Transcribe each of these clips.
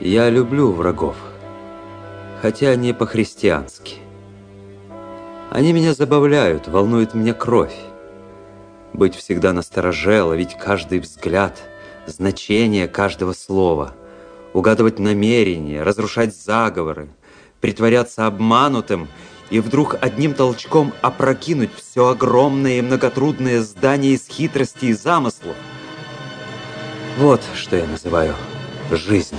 Я люблю врагов, хотя не по-христиански. Они меня забавляют, волнует меня кровь. Быть всегда настороже, ловить каждый взгляд, значение каждого слова, угадывать намерения, разрушать заговоры, притворяться обманутым и вдруг одним толчком опрокинуть все огромное и многотрудное здание из хитрости и замыслов. Вот что я называю жизнью.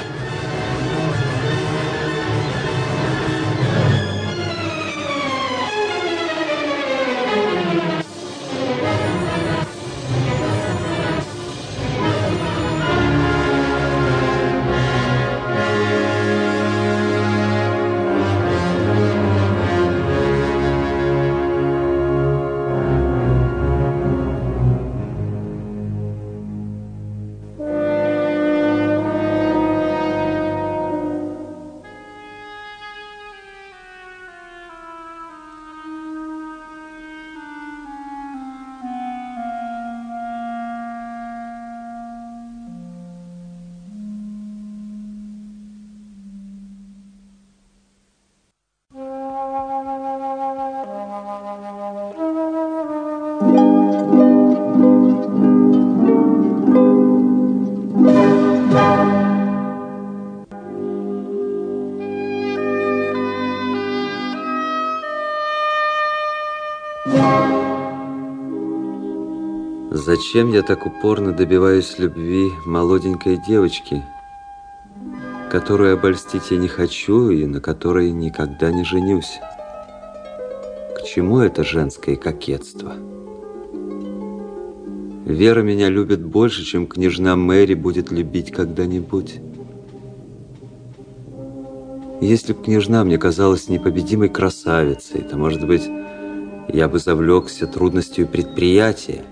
Зачем я так упорно добиваюсь любви молоденькой девочки, которую обольстить я не хочу и на которой никогда не женюсь? К чему это женское кокетство? Вера меня любит больше, чем княжна Мэри будет любить когда-нибудь. Если б княжна мне казалась непобедимой красавицей, то, может быть, я бы завлекся трудностью предприятия.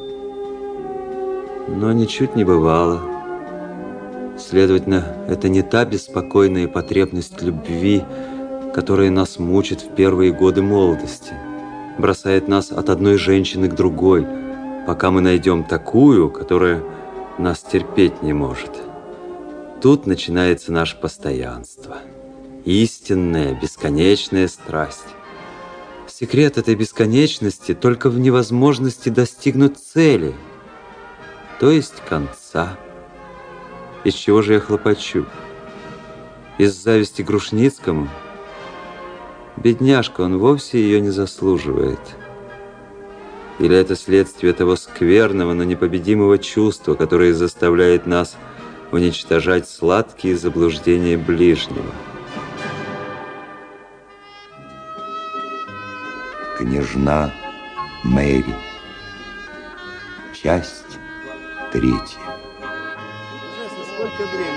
Но ничуть не бывало. Следовательно, это не та беспокойная потребность любви, которая нас мучит в первые годы молодости, бросает нас от одной женщины к другой, пока мы найдем такую, которая нас терпеть не может. Тут начинается наше постоянство. Истинная, бесконечная страсть. Секрет этой бесконечности только в невозможности достигнуть цели, то есть конца. Из чего же я хлопочу? Из зависти Грушницкому? Бедняжка, он вовсе ее не заслуживает. Или это следствие того скверного, но непобедимого чувства, которое заставляет нас уничтожать сладкие заблуждения ближнего? Княжна Мэри. Часть 3. Сколько времени?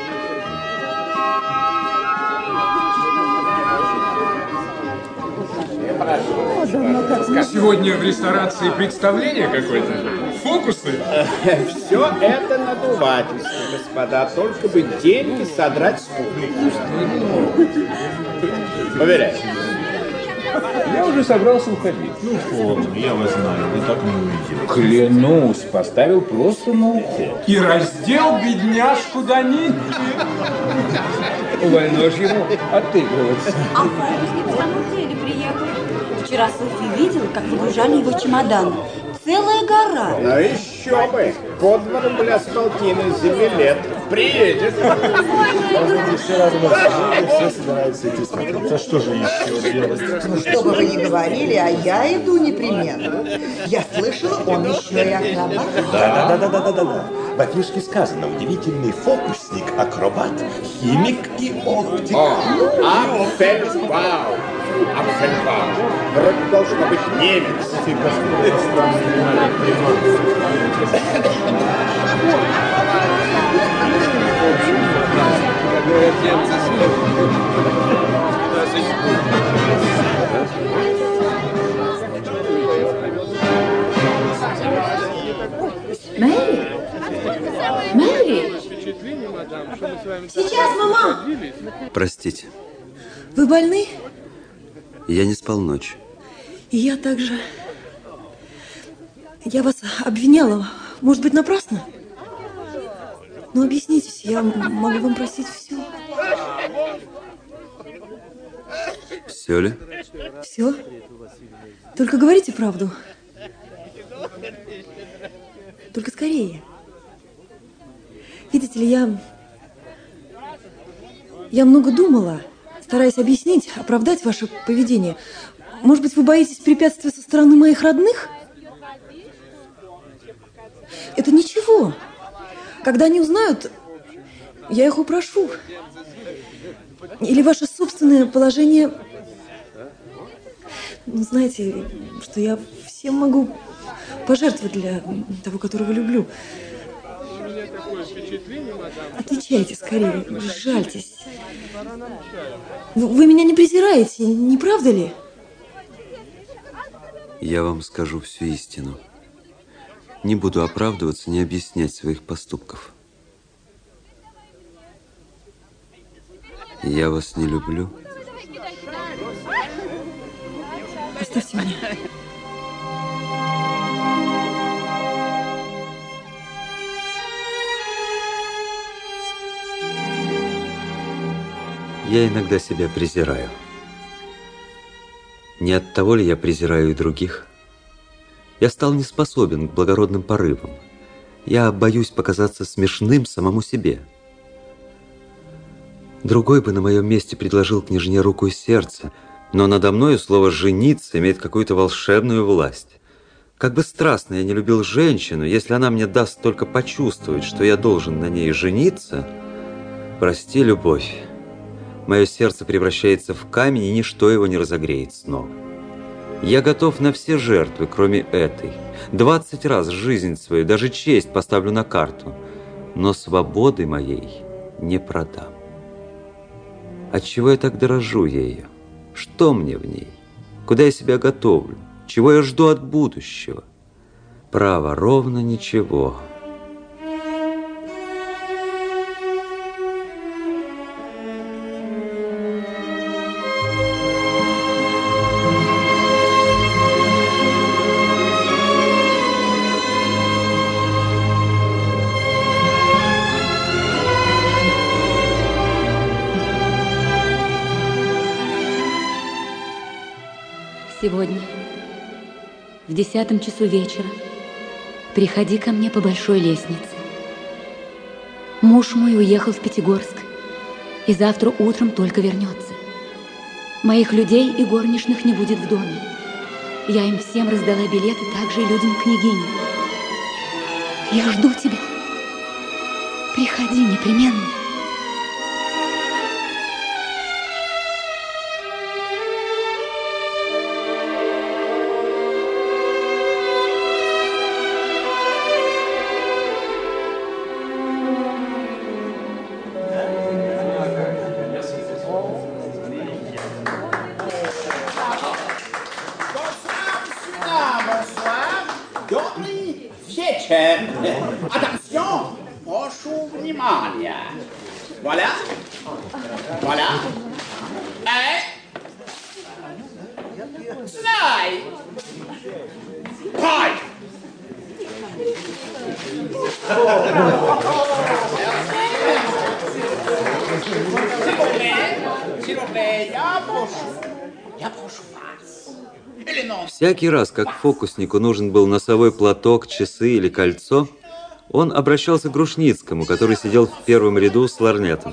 Сегодня в ресторации представление какое-то? Фокусы? Все это надувательство, господа. Только бы деньги содрать с публики. Поверяю. Я уже собрался уходить. Ну, форму, я вас знаю, вы так не уйдете. Клянусь, поставил просто на уход. И раздел бедняжку до нитки. Вольно ж ему отыгрываться. А фокусник в самом деле приехал. Вчера Софья видела, как выгружали его чемоданы. Целая гора. Ну еще бы. Под двором бля столтины землелет. Приедет. Все собираются идти смотреть. А что же еще делать? Ну, что бы вы ни говорили, а я иду непременно. Я слышала, он еще и акробат. Да. В афишке сказано: удивительный фокусник, акробат, химик и оптик. Апфельбау. Апфельбау. Вроде должно быть немец. Мэри? Мэри? Сейчас, мама! Простите, Вы больны? я не спал ночью. И я также. Я вас обвиняла. Может быть, напрасно? Но объяснитесь, я могу вам простить все. Все ли? Все. Только говорите правду. Только скорее. Видите ли, я много думала, стараясь объяснить, оправдать ваше поведение. Может быть, вы боитесь препятствия со стороны моих родных? Это ничего. Когда они узнают, я их упрошу. Или ваше собственное положение... Ну, знаете, что я всем могу пожертвовать для того, которого люблю. Отвечайте скорее, жальтесь. Вы меня не презираете, не правда ли? Я вам скажу всю истину. Не буду оправдываться, не объяснять своих поступков. Я вас не люблю. Оставьте меня. Я иногда себя презираю. Не от того ли я презираю и других? Я стал не способен к благородным порывам. Я боюсь показаться смешным самому себе. Другой бы на моем месте предложил княжне руку и сердце, но надо мною слово «жениться» имеет какую-то волшебную власть. Как бы страстно я не любил женщину, если она мне даст только почувствовать, что я должен на ней жениться, прости, любовь, мое сердце превращается в камень, и ничто его не разогреет снова. Я готов на все жертвы, кроме этой. 20 раз жизнь свою, даже честь поставлю на карту, но свободы моей не продам. Отчего я так дорожу ею? Что мне в ней? Куда я себя готовлю? Чего я жду от будущего? Право, ровно ничего. Сегодня, в 10 часу вечера, приходи ко мне по большой лестнице. Муж мой уехал в Пятигорск, и завтра утром только вернется. Моих людей и горничных не будет в доме. Я им всем раздала билеты, также и людям княгини. Я жду тебя. Приходи непременно. Attention, прошу внимания. Voilà. Voilà. Zwei. Drei. S'il vous plaît, я прошу вас. Всякий раз, как фокуснику нужен был носовой платок, часы или кольцо, он обращался к Грушницкому, который сидел в первом ряду с лорнетом.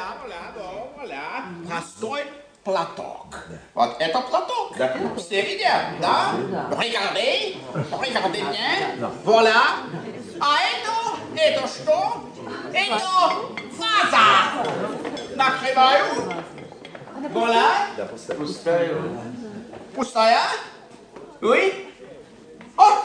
Простой платок. Вот это платок. Все видят, да? Regardez, regardez bien. Voilà. А это что? Это ваза. Накрываю. Voilà. Пустая. Пустая? Oui? О!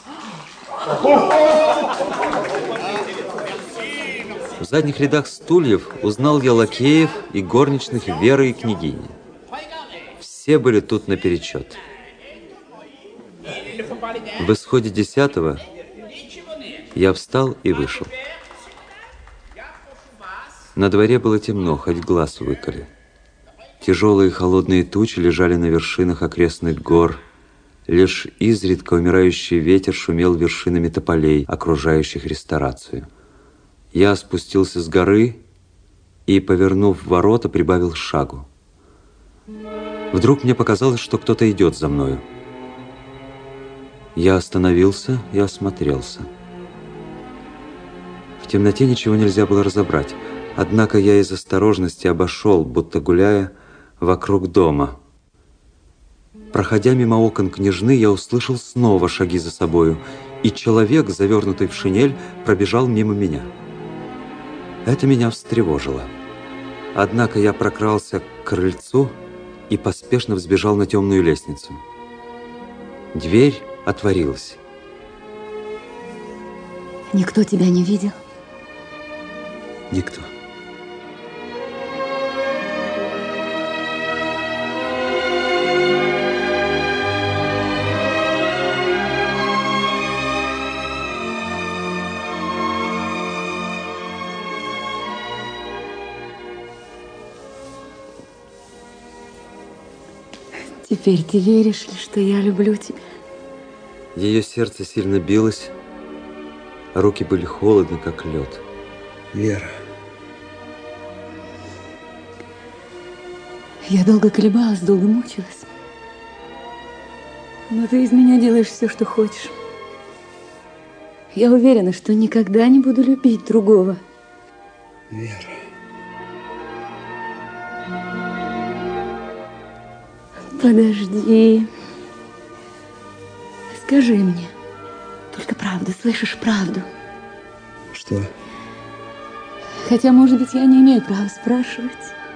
В задних рядах стульев узнал я лакеев и горничных Веры и княгини. Все были тут наперечет. В исходе 10-го я встал и вышел. На дворе было темно, хоть глаз выколи. Тяжелые холодные тучи лежали на вершинах окрестных гор. Лишь изредка умирающий ветер шумел вершинами тополей, окружающих ресторацию. Я спустился с горы и, повернув ворота, прибавил шагу. Вдруг мне показалось, что кто-то идет за мною. Я остановился и осмотрелся. В темноте ничего нельзя было разобрать, однако я из осторожности обошел, будто гуляя, вокруг дома. Проходя мимо окон княжны, я услышал снова шаги за собою, и человек, завернутый в шинель, пробежал мимо меня. Это меня встревожило. Однако я прокрался к крыльцу и поспешно взбежал на темную лестницу. Дверь отворилась. Никто тебя не видел? Никто. Теперь ты веришь ли, что я люблю тебя? Ее сердце сильно билось, а руки были холодны, как лед. Вера. Я долго колебалась, долго мучилась. Но ты из меня делаешь все, что хочешь. Я уверена, что никогда не буду любить другого. Вера. Подожди. Скажи мне. Только правду, слышишь, правду. Что? Хотя, может быть, я не имею права спрашивать.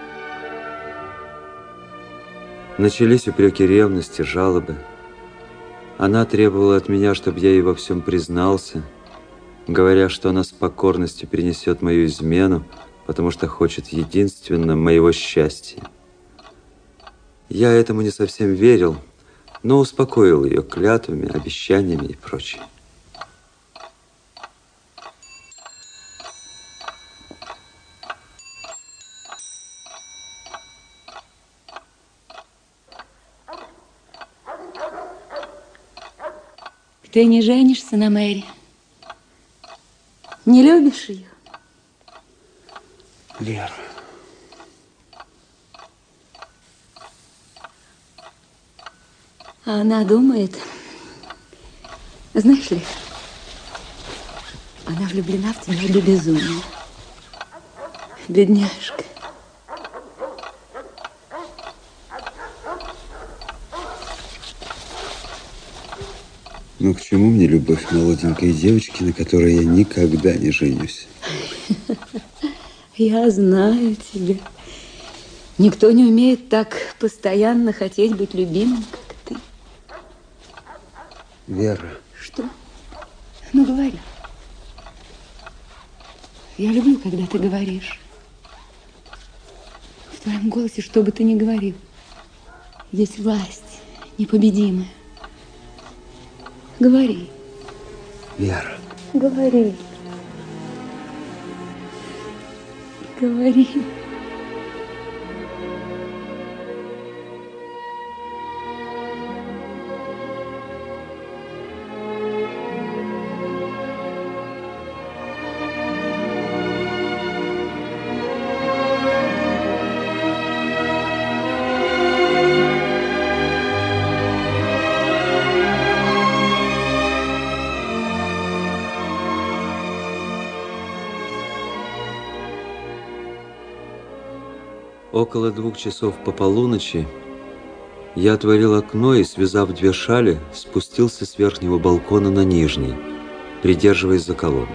Начались упреки ревности, жалобы. Она требовала от меня, чтобы я ей во всем признался, говоря, что она с покорностью перенесет мою измену, потому что хочет единственно моего счастья. Я этому не совсем верил, но успокоил ее клятвами, обещаниями и прочее. Ты не женишься на Мэри? Не любишь ее? Вера. А она думает, знаешь ли, она влюблена в тебя до безумия. Бедняжка. Ну, к чему мне любовь молоденькой девочки, на которой я никогда не женюсь? Я знаю тебя. Никто не умеет так постоянно хотеть быть любимым, как ты. Вера. Что? Ну, говори. Я люблю, когда ты говоришь. В твоем голосе, что бы ты ни говорил, есть власть непобедимая. Говори. Вера. Говори. Говори. Около 2 часов по полуночи я отворил окно и, связав 2 шали, спустился с верхнего балкона на нижний, придерживаясь за колонну.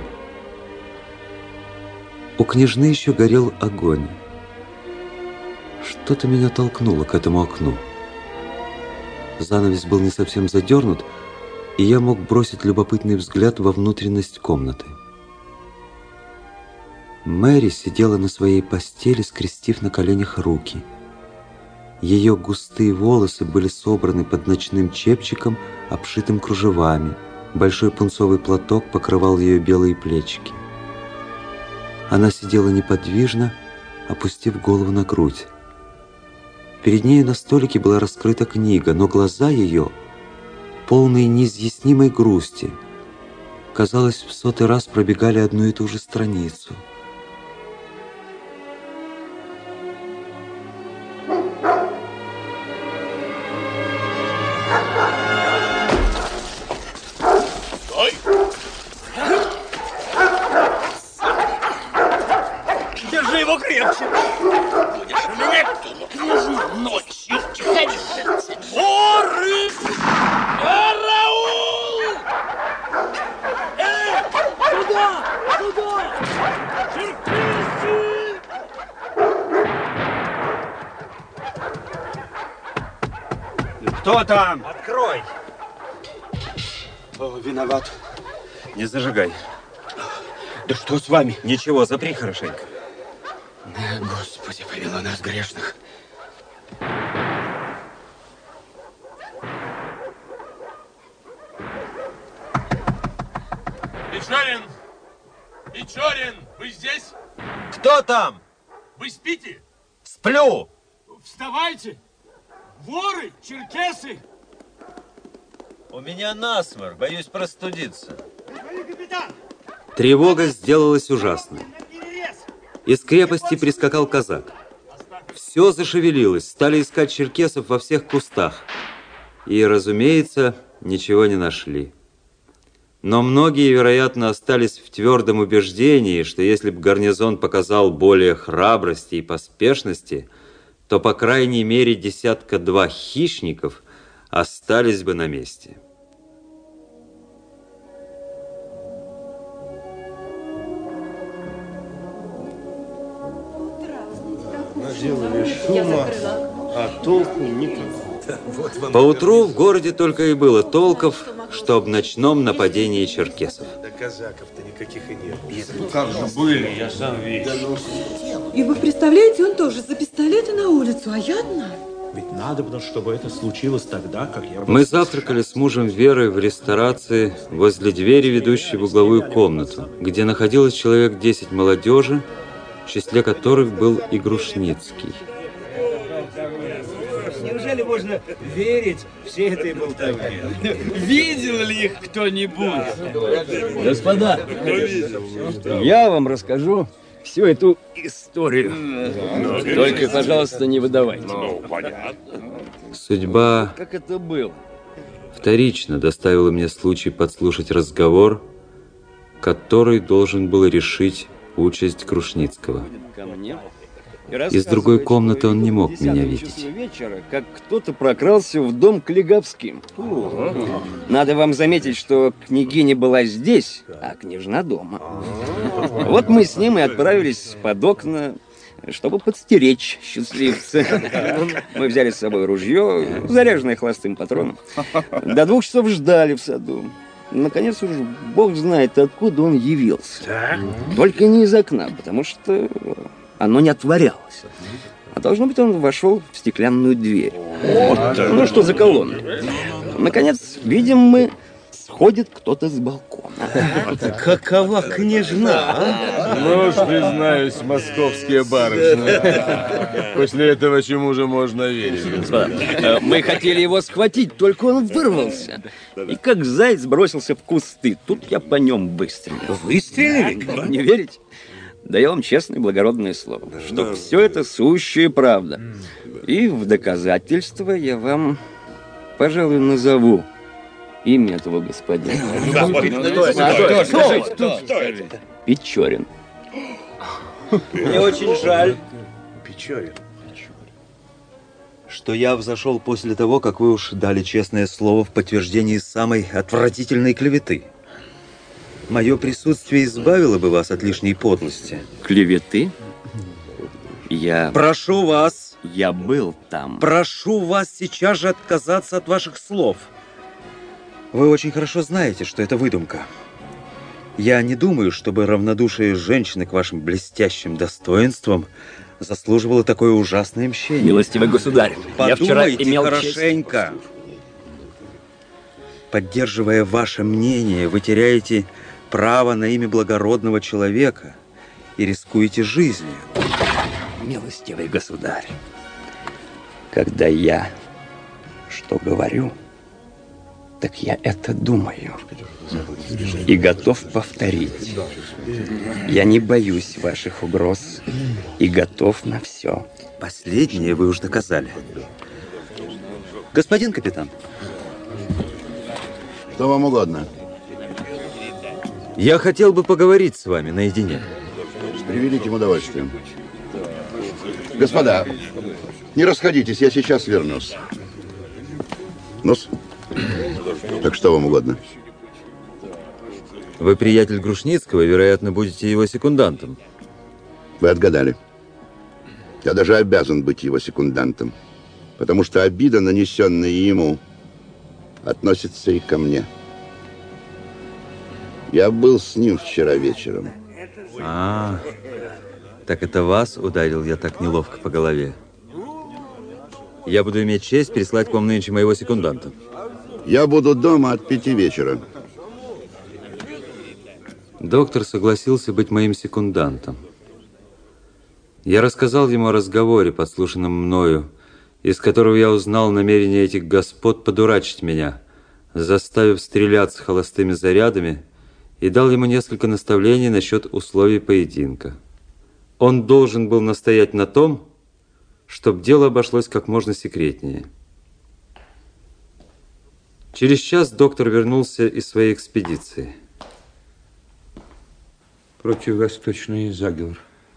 У княжны еще горел огонь. Что-то меня толкнуло к этому окну. Занавес был не совсем задернут, и я мог бросить любопытный взгляд во внутренность комнаты. Мэри сидела на своей постели, скрестив на коленях руки. Ее густые волосы были собраны под ночным чепчиком, обшитым кружевами. Большой пунцовый платок покрывал ее белые плечики. Она сидела неподвижно, опустив голову на грудь. Перед ней на столике была раскрыта книга, но глаза ее, полные неизъяснимой грусти, казалось, в 100-й раз пробегали одну и ту же страницу. легче. Будешь у меня княжна ночью ходить. Воры! Караул! Туда! Туда! Черкессы! Кто там? Открой! О, виноват. Не зажигай. Да что с вами? Ничего, запри хорошенько. Господи, повела нас грешных. Печорин! Печорин! Вы здесь? Кто там? Вы спите? Сплю! Вставайте! Воры! Черкесы! У меня насморк, боюсь простудиться. Тревога сделалась ужасной. Из крепости прискакал казак. Все зашевелилось, стали искать черкесов во всех кустах. И, разумеется, ничего не нашли. Но многие, вероятно, остались в твердом убеждении, что если бы гарнизон показал более храбрости и поспешности, то, по крайней мере, 1-2 хищников остались бы на месте. Наделали шума, а толку никакого. Поутру в городе только и было толков, что об ночном нападении черкесов. Да казаков-то никаких и нет. Ну как же были, я сам видел. И вы представляете, он тоже за пистолеты на улицу, а я одна. Ведь надо, чтобы это случилось тогда, как я... Мы завтракали с мужем Верой в ресторации возле двери, ведущей в угловую комнату, где находилось человек 10 молодежи, в числе которых был и Грушницкий. Неужели можно верить всей этой болтовне? Видел ли их кто-нибудь? Господа, я вам расскажу всю эту историю. Только, пожалуйста, не выдавайте. Судьба Как это было? вторично доставила мне случай подслушать разговор, который должен был решить участь Грушницкого. Ко мне. Из другой комнаты он не мог меня видеть. Вечера, как кто-то прокрался в дом к Леговским. Надо вам заметить, что княгиня была здесь, а княжна дома. Вот мы с ним и отправились под окна, чтобы подстеречь счастливца. Мы взяли с собой ружье, заряженное холостым патроном. До 2 часов ждали в саду. Наконец уж бог знает, откуда он явился. Только не из окна, потому что оно не отворялось. А должно быть, он вошел в стеклянную дверь. Ну, что за колонна? Наконец, видим мы, сходит кто-то с балкона. Какова княжна, а? Ну уж, признаюсь, московские барышни. После этого чему же можно верить? Господа, мы хотели его схватить, только он вырвался. И как заяц бросился в кусты. Тут я по нем выстрелил. Выстрелили? Не верите? Да я вам честное благородное слово, что все это сущая правда. И в доказательство я вам, пожалуй, назову имя этого господина. Кто? Печорин. Мне очень жаль. Печорин. Что я взошел после того, как вы уж дали честное слово в подтверждении самой отвратительной клеветы. Мое присутствие избавило бы вас от лишней подлости. Клеветы? Я... Прошу вас. Я был там. Прошу вас сейчас же отказаться от ваших слов. Вы очень хорошо знаете, что это выдумка. Я не думаю, чтобы равнодушие женщины к вашим блестящим достоинствам заслуживало такое ужасное мщение. Милостивый государь, я вчера имел хорошенько. Честь. Поддерживая ваше мнение, вы теряете право на имя благородного человека и рискуете жизнью. Милостивый государь, когда я что говорю, так я это думаю и готов повторить. Я не боюсь ваших угроз и готов на все. Последнее вы уж доказали. Господин капитан. Что вам угодно? Я хотел бы поговорить с вами наедине. С превеликим удовольствием. Господа, не расходитесь, я сейчас вернусь. Ну-с. Так что вам угодно? Вы приятель Грушницкого, вероятно, будете его секундантом. Вы отгадали. Я даже обязан быть его секундантом, потому что обида, нанесенная ему, относится и ко мне. Я был с ним вчера вечером. Так это вас ударил я так неловко по голове. Я буду иметь честь прислать к вам нынче моего секунданта. Я буду дома от 5 вечера. Доктор согласился быть моим секундантом. Я рассказал ему о разговоре, подслушанном мною, из которого я узнал намерение этих господ подурачить меня, заставив стреляться холостыми зарядами, и дал ему несколько наставлений насчет условий поединка. Он должен был настоять на том, чтобы дело обошлось как можно секретнее. Через час доктор вернулся из своей экспедиции. Противовосточный заговор.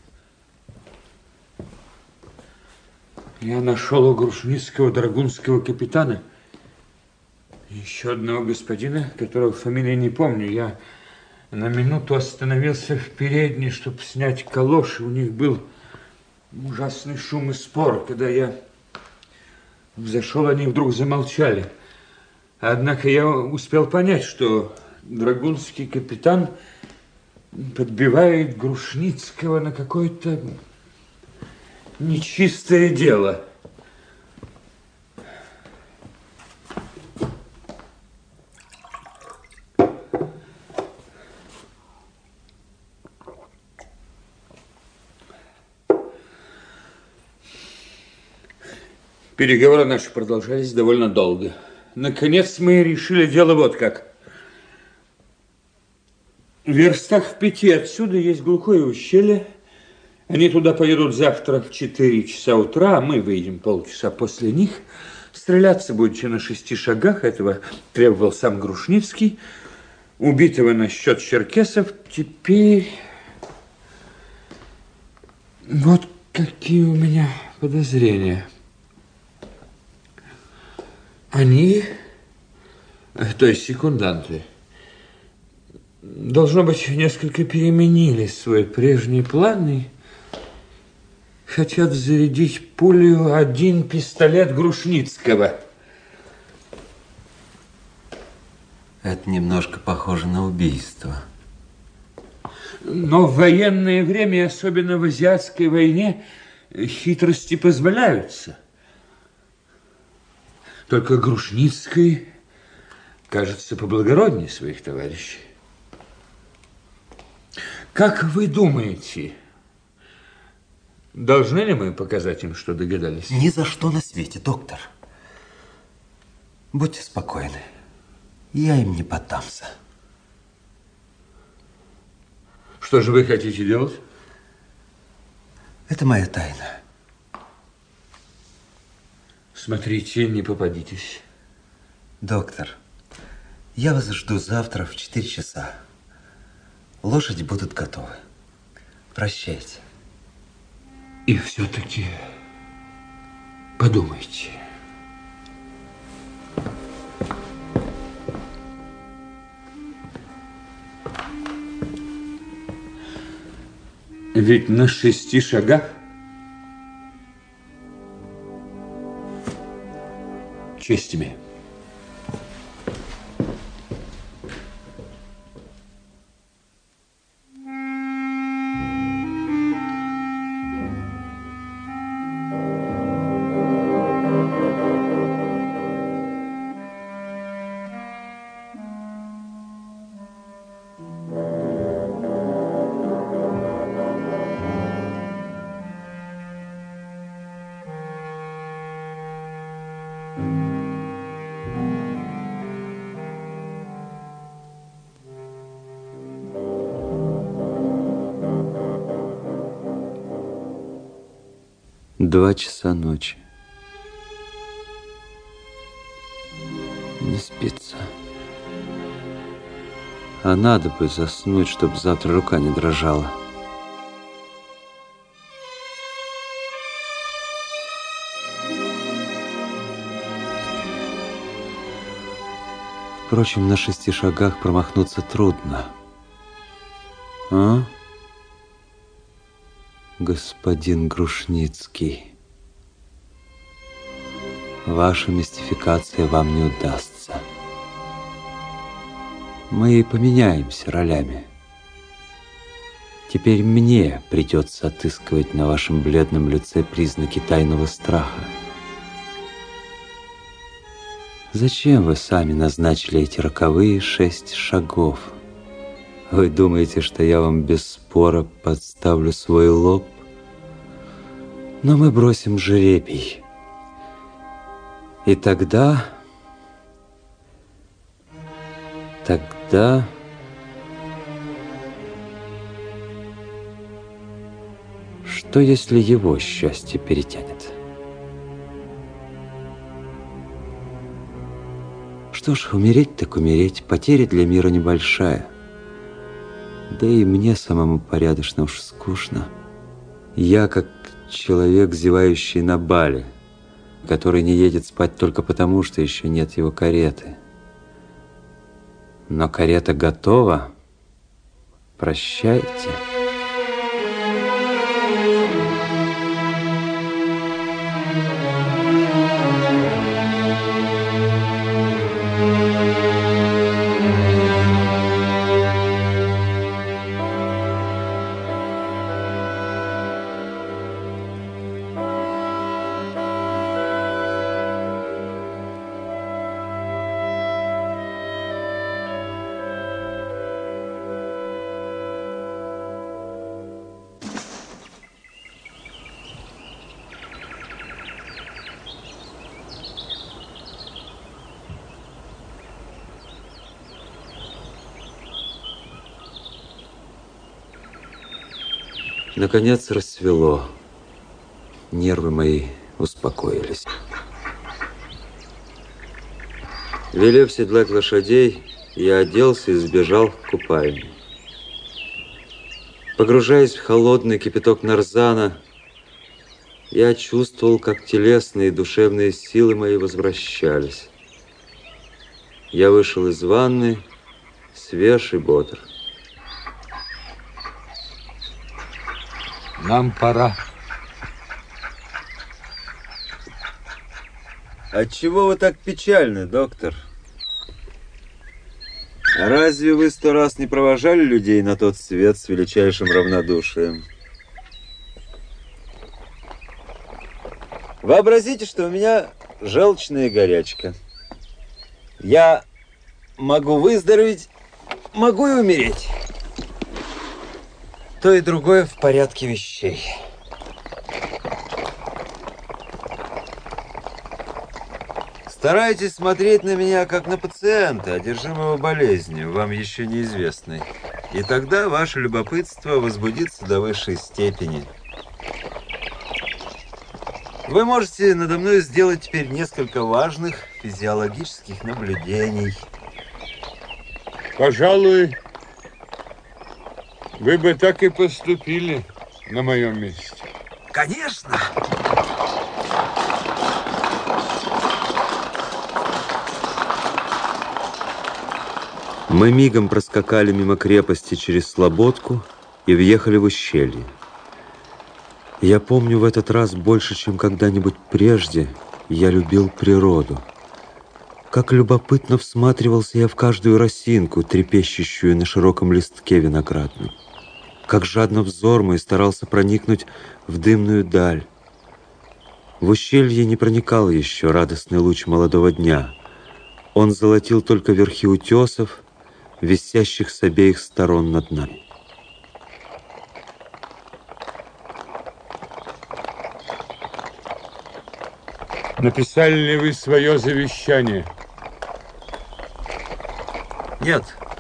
Я нашел у Грушницкого драгунского капитана еще одного господина, которого фамилии не помню. Я на минуту остановился в передней, чтобы снять калоши. У них был ужасный шум и спор. Когда я взошел, они вдруг замолчали. Однако я успел понять, что драгунский капитан подбивает Грушницкого на какое-то нечистое дело. Переговоры наши продолжались довольно долго. Наконец мы решили дело вот как. В верстах в 5 отсюда есть глухое ущелье. Они туда поедут завтра в 4 часа утра, а мы выйдем полчаса после них. Стреляться будете на 6 шагах, этого требовал сам Грушницкий. Убитого на счет черкесов. Теперь вот какие у меня подозрения. Они, то есть секунданты, должно быть, несколько переменили свой прежний план и хотят зарядить пулю один пистолет Грушницкого. Это немножко похоже на убийство. Но в военное время, особенно в азиатской войне, хитрости позволяются. Только Грушницкий, кажется, поблагороднее своих товарищей. Как вы думаете, должны ли мы показать им, что догадались? Ни за что на свете, доктор. Будьте спокойны. Я им не поддамся. Что же вы хотите делать? Это моя тайна. Смотрите, не попадитесь. Доктор, я вас жду завтра в 4 часа. Лошади будут готовы. Прощайте. И все-таки подумайте. Ведь на 6 шагах честь имею. Два часа ночи. Не спится. А надо бы заснуть, чтобы завтра рука не дрожала. Впрочем, на 6 шагах промахнуться трудно. А? Господин Грушницкий, ваша мистификация вам не удастся. Мы поменяемся ролями. Теперь мне придется отыскивать на вашем бледном лице признаки тайного страха. Зачем вы сами назначили эти роковые 6 шагов? Вы думаете, что я вам без спора подставлю свой лоб? Но мы бросим жребий. И тогда... Что, если его счастье перетянет? Что ж, умереть так умереть, потеря для мира небольшая. Да и мне самому порядочно уж скучно. Я как человек, зевающий на бале, который не едет спать только потому, что еще нет его кареты. Но карета готова. Прощайте. Наконец рассвело. Нервы мои успокоились. Велев седлать лошадей, я оделся и сбежал к купальне. Погружаясь в холодный кипяток нарзана, я чувствовал, как телесные и душевные силы мои возвращались. Я вышел из ванны, свеж и бодр. Нам пора. Отчего вы так печальны, доктор? Разве вы 100 раз не провожали людей на тот свет с величайшим равнодушием? Вообразите, что у меня желчная горячка. Я могу выздороветь, могу и умереть. То и другое в порядке вещей. Старайтесь смотреть на меня как на пациента, одержимого болезнью, вам еще неизвестной. И тогда ваше любопытство возбудится до высшей степени. Вы можете надо мной сделать теперь несколько важных физиологических наблюдений. Пожалуй, вы бы так и поступили на моем месте. Конечно! Мы мигом проскакали мимо крепости через Слободку и въехали в ущелье. Я помню, в этот раз больше, чем когда-нибудь прежде, я любил природу. Как любопытно всматривался я в каждую росинку, трепещущую на широком листке виноградном. Как жадно взор мой старался проникнуть в дымную даль. В ущелье не проникал еще радостный луч молодого дня. Он золотил только верхи утесов, висящих с обеих сторон над нами. Написали ли вы свое завещание? Нет.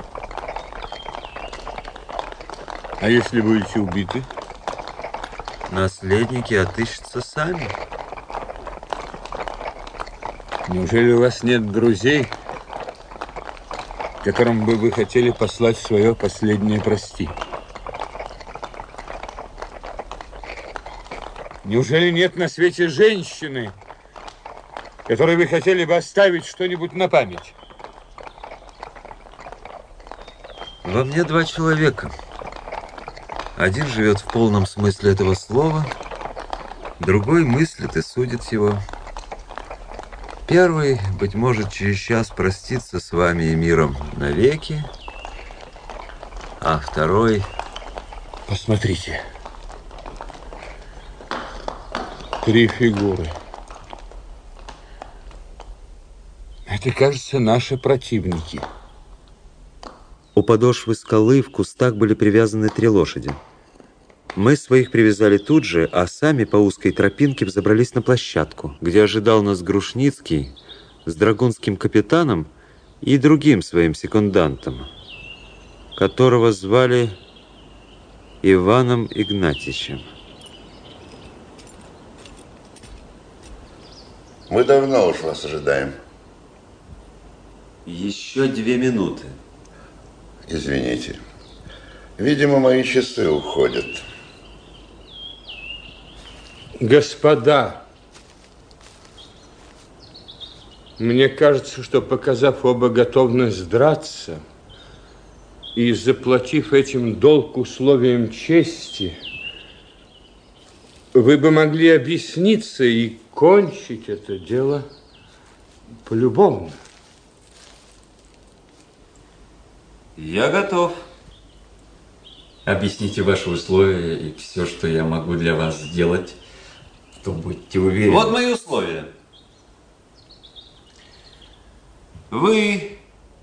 А если будете убиты? Наследники отыщутся сами. Неужели у вас нет друзей, которым бы вы хотели послать свое последнее прости? Неужели нет на свете женщины, которой вы хотели бы оставить что-нибудь на память? Во мне два человека. Один живет в полном смысле этого слова, другой мыслит и судит его. Первый, быть может, через час простится с вами и миром навеки, а второй... Посмотрите. 3 фигуры. Это, кажется, наши противники. У подошвы скалы в кустах были привязаны 3 лошади. Мы своих привязали тут же, а сами по узкой тропинке взобрались на площадку, где ожидал нас Грушницкий с драгунским капитаном и другим своим секундантом, которого звали Иваном Игнатьичем. Мы давно уж вас ожидаем. Еще 2 минуты. Извините. Видимо, мои часы уходят. Господа, мне кажется, что, показав оба готовность драться и заплатив этим долг условиям чести, вы бы могли объясниться и кончить это дело полюбовно. Я готов. Объясните ваши условия и все, что я могу для вас сделать, то будьте уверены. Вот мои условия. Вы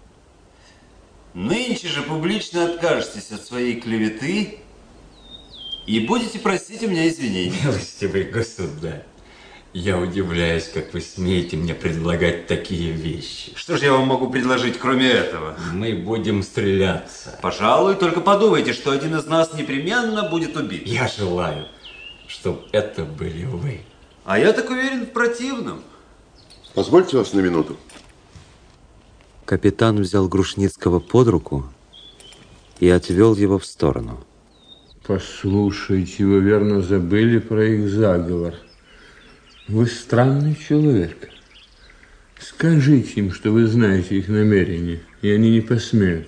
нынче же публично откажетесь от своей клеветы и будете просить у меня извинений. Милостивый государь, я удивляюсь, как вы смеете мне предлагать такие вещи. Что же я вам могу предложить, кроме этого? Мы будем стреляться. Пожалуй, только подумайте, что один из нас непременно будет убит. Я желаю, чтобы это были вы. А я так уверен в противном. Позвольте вас на минуту. Капитан взял Грушницкого под руку и отвел его в сторону. Послушайте, вы верно забыли про их заговор. Вы странный человек. Скажите им, что вы знаете их намерения, и они не посмеют.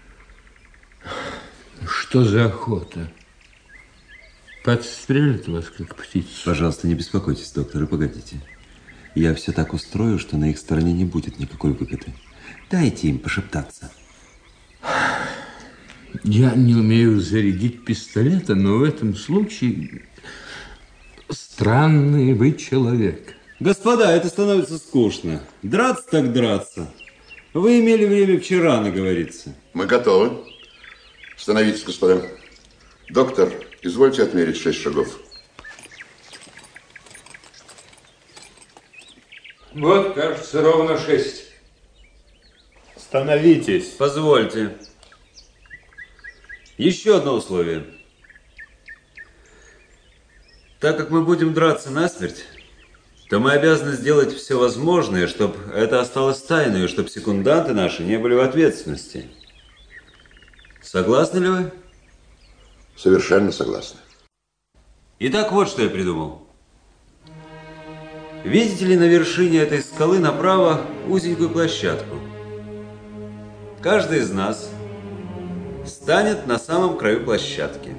Что за охота? Подстрелят вас, как птицу? Пожалуйста, не беспокойтесь, доктор, и погодите. Я все так устрою, что на их стороне не будет никакой выгоды. Дайте им пошептаться. Я не умею зарядить пистолета, но в этом случае... Странный вы человек. Господа, это становится скучно. Драться так драться. Вы имели время вчера наговориться. Мы готовы. Становитесь, господа. Доктор, извольте отмерить 6 шагов. Вот, кажется, ровно 6. Становитесь. Позвольте. Еще одно условие. Так как мы будем драться насмерть, то мы обязаны сделать все возможное, чтобы это осталось тайной, чтобы секунданты наши не были в ответственности. Согласны ли вы? Совершенно согласны. Итак, вот что я придумал. Видите ли на вершине этой скалы направо узенькую площадку? Каждый из нас станет на самом краю площадки.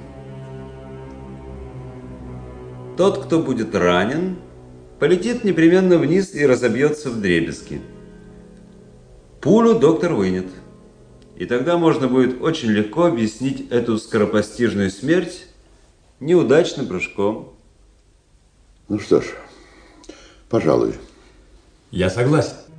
Тот, кто будет ранен, полетит непременно вниз и разобьется вдребезги. Пулю доктор вынет. И тогда можно будет очень легко объяснить эту скоропостижную смерть неудачным прыжком. Ну что ж, пожалуй. Я согласен.